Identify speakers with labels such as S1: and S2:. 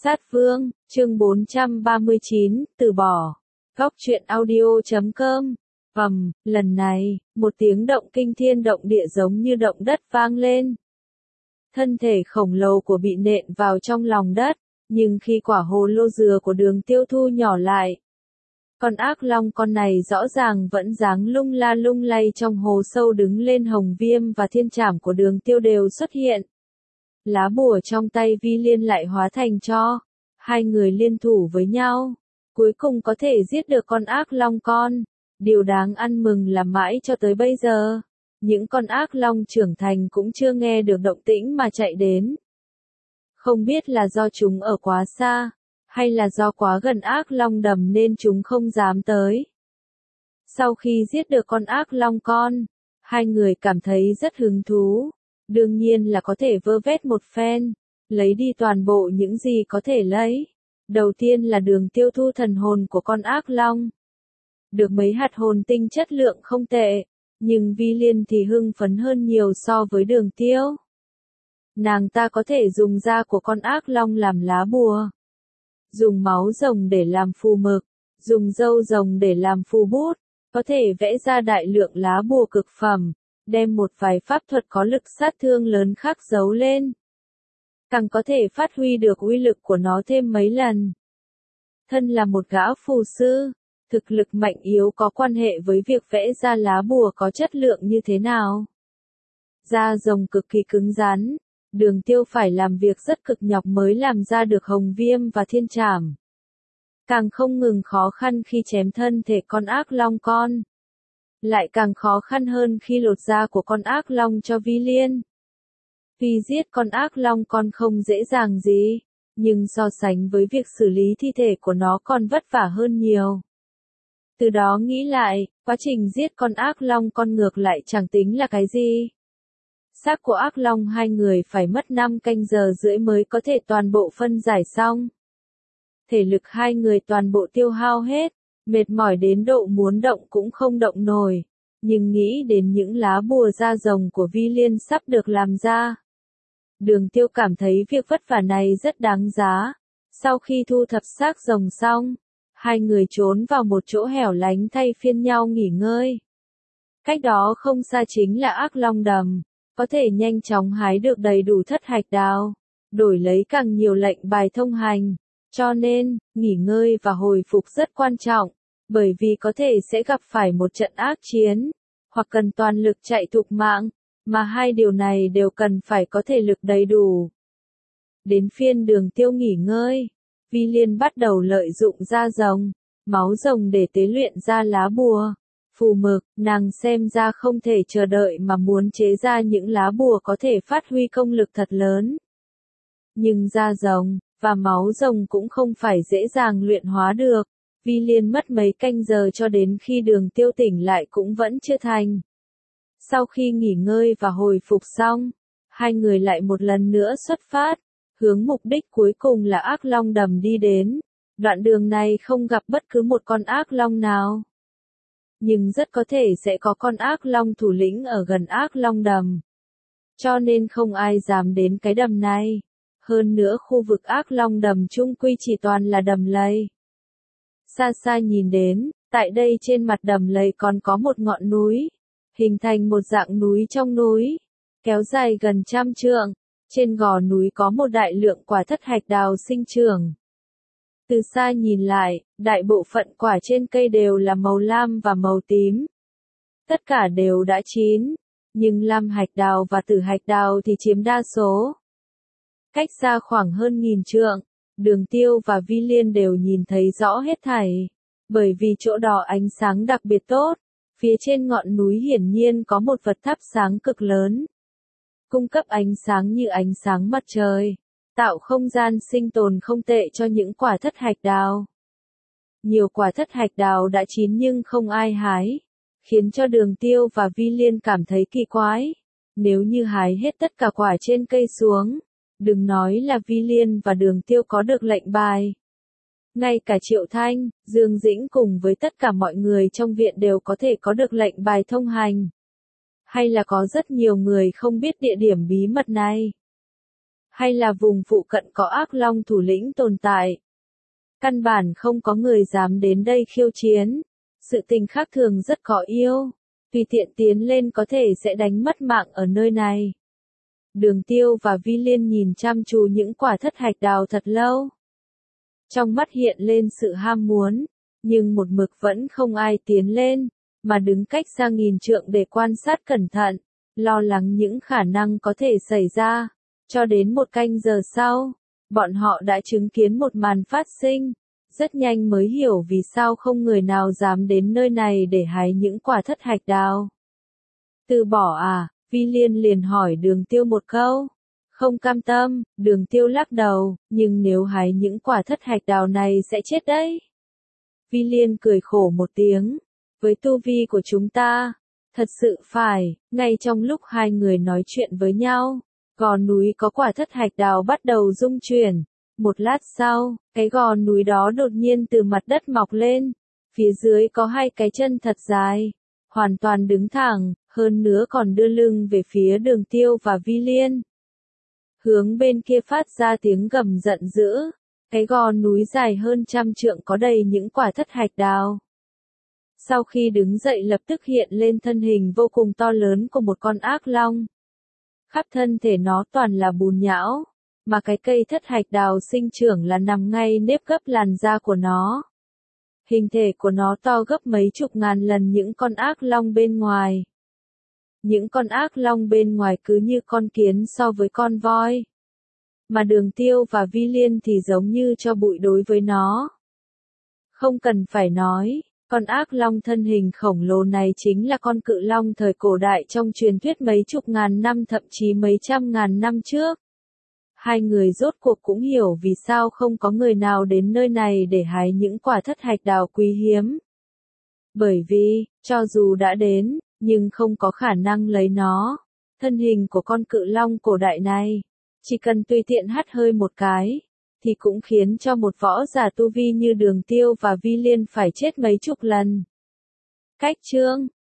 S1: Sát Vương, chương 439, từ bỏ. Góc truyện audio.com. Lần này, một tiếng động kinh thiên động địa giống như động đất vang lên. Thân thể khổng lồ của bị nện vào trong lòng đất, nhưng khi quả hồ lô dừa của Đường Tiêu thu nhỏ lại, con ác long con này rõ ràng vẫn dáng lung la lung lay trong hồ sâu đứng lên. Hồng Viêm và thiên trảm của Đường Tiêu đều xuất hiện. Lá bùa trong tay Vi Liên lại hóa thành tro. Hai người liên thủ với nhau, cuối cùng có thể giết được con ác long con. Điều đáng ăn mừng là mãi cho tới bây giờ, những con ác long trưởng thành cũng chưa nghe được động tĩnh mà chạy đến. Không biết là do chúng ở quá xa, hay là do quá gần ác long đầm nên chúng không dám tới. Sau khi giết được con ác long con, hai người cảm thấy rất hứng thú. Đương nhiên là có thể vơ vét một phen, lấy đi toàn bộ những gì có thể lấy. Đầu tiên là Đường Tiêu thu thần hồn của con ác long. Được mấy hạt hồn tinh chất lượng không tệ, nhưng Vi Liên thì hưng phấn hơn nhiều so với Đường Tiêu. Nàng ta có thể dùng da của con ác long làm lá bùa, dùng máu rồng để làm phù mực, dùng râu rồng để làm phù bút, có thể vẽ ra đại lượng lá bùa cực phẩm, đem một vài pháp thuật có lực sát thương lớn khắc dấu lên. Càng có thể phát huy được uy lực của nó thêm mấy lần. Thân là một gã phù sư, thực lực mạnh yếu có quan hệ với việc vẽ ra lá bùa có chất lượng như thế nào. Da rồng cực kỳ cứng rắn, Đường Tiêu phải làm việc rất cực nhọc mới làm ra được Hồng Viêm và thiên trảm. Càng không ngừng khó khăn khi chém thân thể con ác long con, lại càng khó khăn hơn khi lột da của con ác long cho Vi Liên. Vì giết con ác long con không dễ dàng gì, nhưng so sánh với việc xử lý thi thể của nó còn vất vả hơn nhiều. Từ đó nghĩ lại, quá trình giết con ác long con ngược lại chẳng tính là cái gì. Xác của ác long hai người phải mất 5 canh giờ rưỡi mới có thể toàn bộ phân giải xong. Thể lực hai người toàn bộ tiêu hao hết, mệt mỏi đến độ muốn động cũng không động nổi. Nhưng nghĩ đến những lá bùa da rồng của Vi Liên sắp được làm ra, Đường Tiêu cảm thấy việc vất vả này rất đáng giá. Sau khi thu thập xác rồng xong, hai người trốn vào một chỗ hẻo lánh thay phiên nhau nghỉ ngơi. Cách đó không xa chính là ác long đầm, có thể nhanh chóng hái được đầy đủ thất hạch đào, đổi lấy càng nhiều lệnh bài thông hành. Cho nên, nghỉ ngơi và hồi phục rất quan trọng, bởi vì có thể sẽ gặp phải một trận ác chiến, hoặc cần toàn lực chạy thục mạng, mà hai điều này đều cần phải có thể lực đầy đủ. Đến phiên Đường Tiêu nghỉ ngơi, Vi Liên bắt đầu lợi dụng da rồng, máu rồng để tế luyện ra lá bùa, phù mực. Nàng xem ra không thể chờ đợi mà muốn chế ra những lá bùa có thể phát huy công lực thật lớn. Nhưng da rồng và máu rồng cũng không phải dễ dàng luyện hóa được. Vi Liên mất mấy canh giờ cho đến khi Đường Tiêu tỉnh lại cũng vẫn chưa thành. Sau khi nghỉ ngơi và hồi phục xong, hai người lại một lần nữa xuất phát, hướng mục đích cuối cùng là ác long đầm đi đến. Đoạn đường này không gặp bất cứ một con ác long nào, nhưng rất có thể sẽ có con ác long thủ lĩnh ở gần ác long đầm. Cho nên không ai dám đến cái đầm này. Hơn nữa khu vực ác long đầm chung quy chỉ toàn là đầm lầy. Xa xa nhìn đến, tại đây trên mặt đầm lầy còn có một ngọn núi, hình thành một dạng núi trong núi, kéo dài gần 100 trượng. Trên gò núi có một đại lượng quả thất hạch đào sinh trưởng. Từ xa nhìn lại, đại bộ phận quả trên cây đều là màu lam và màu tím. Tất cả đều đã chín, nhưng lam hạch đào và tử hạch đào thì chiếm đa số. Cách xa khoảng hơn 1000 trượng, Đường Tiêu và Vi Liên đều nhìn thấy rõ hết thảy, bởi vì chỗ đó ánh sáng đặc biệt tốt. Phía trên ngọn núi hiển nhiên có một vật thắp sáng cực lớn, cung cấp ánh sáng như ánh sáng mặt trời, tạo không gian sinh tồn không tệ cho những quả thất hạch đào. Nhiều quả thất hạch đào đã chín nhưng không ai hái, khiến cho Đường Tiêu và Vi Liên cảm thấy kỳ quái. Nếu như hái hết tất cả quả trên cây xuống, đừng nói là Vi Liên và Đường Tiêu có được lệnh bài, ngay cả Triệu Thanh, Dương Dĩnh cùng với tất cả mọi người trong viện đều có thể có được lệnh bài thông hành. Hay là có rất nhiều người không biết địa điểm bí mật này. hay là vùng phụ cận có ác long thủ lĩnh tồn tại. Căn bản không có người dám đến đây khiêu chiến. Sự tình khác thường rất có yêu. Tùy tiện tiến lên có thể sẽ đánh mất mạng ở nơi này. Đường Tiêu và Vi Liên nhìn chăm chú những quả thất hạch đào thật lâu. Trong mắt hiện lên sự ham muốn, nhưng một mực vẫn không ai tiến lên, mà đứng cách xa nghìn trượng để quan sát cẩn thận, lo lắng những khả năng có thể xảy ra. Cho đến một canh giờ sau, bọn họ đã chứng kiến một màn phát sinh, rất nhanh mới hiểu vì sao không người nào dám đến nơi này để hái những quả thất hạch đào. Từ bỏ à? Vi Liên liền hỏi Đường Tiêu một câu. Không cam tâm, Đường Tiêu lắc đầu, nhưng nếu hái những quả thất hạch đào này sẽ chết đấy. Vi Liên cười khổ một tiếng, với tu vi của chúng ta, thật sự phải. Ngay trong lúc hai người nói chuyện với nhau, gò núi có quả thất hạch đào bắt đầu rung chuyển. Một lát sau, cái gò núi đó đột nhiên từ mặt đất mọc lên, phía dưới có hai cái chân thật dài, hoàn toàn đứng thẳng, hơn nữa còn đưa lưng về phía Đường Tiêu và Vi Liên. Hướng bên kia phát ra tiếng gầm giận dữ, cái gò núi dài hơn 100 trượng có đầy những quả thất hạch đào. Sau khi đứng dậy lập tức hiện lên thân hình vô cùng to lớn của một con ác long. Khắp thân thể nó toàn là bùn nhão, mà cái cây thất hạch đào sinh trưởng là nằm ngay nếp gấp làn da của nó. Hình thể của nó to gấp mấy chục ngàn lần những con ác long bên ngoài. Những con ác long bên ngoài cứ như con kiến so với con voi. Mà Đường Tiêu và Vi Liên thì giống như cho bụi đối với nó. Không cần phải nói, con ác long thân hình khổng lồ này chính là con cự long thời cổ đại trong truyền thuyết mấy chục ngàn năm thậm chí mấy trăm ngàn năm trước. Hai người rốt cuộc cũng hiểu vì sao không có người nào đến nơi này để hái những quả thất hạch đào quý hiếm. Bởi vì, cho dù đã đến, nhưng không có khả năng lấy nó. Thân hình của con cự long cổ đại này, chỉ cần tùy tiện hắt hơi một cái, thì cũng khiến cho một võ giả tu vi như Đường Tiêu và Vi Liên phải chết mấy chục lần. Cách chương